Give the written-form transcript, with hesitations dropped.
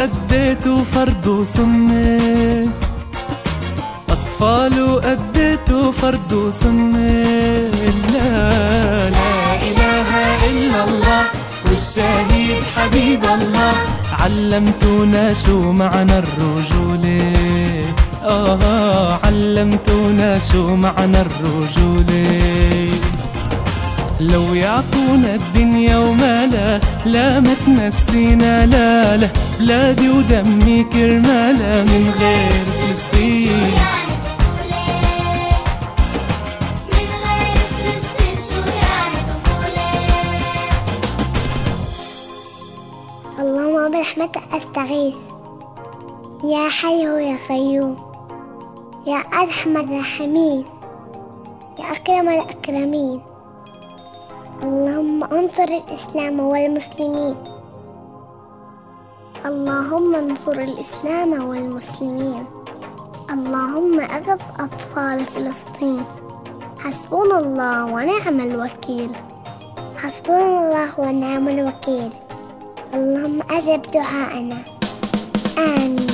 أديتوا فرض وسنة، أطفال أديتوا فرض وسنة. لا لا إله إلا الله والشهيد حبيب الله، علمتونا شو معنى الرجولة. علمتونا شو معنى الرجولة. لو يعطونا الدنيا ومالا لا ما تنسينا، لا لا بلادي ودمي كرمالا من غير فلسطين. اللهم برحمتك أستغيث، يا حي يا قيوم، يا أرحم الراحمين، يا أكرم الأكرمين. اللهم انصر الإسلام والمسلمين، اللهم انصر الإسلام والمسلمين. اللهم أغث أطفال فلسطين. حسبنا الله ونعم الوكيل، حسبنا الله ونعم الوكيل. اللهم أجب دعاءنا، آمين.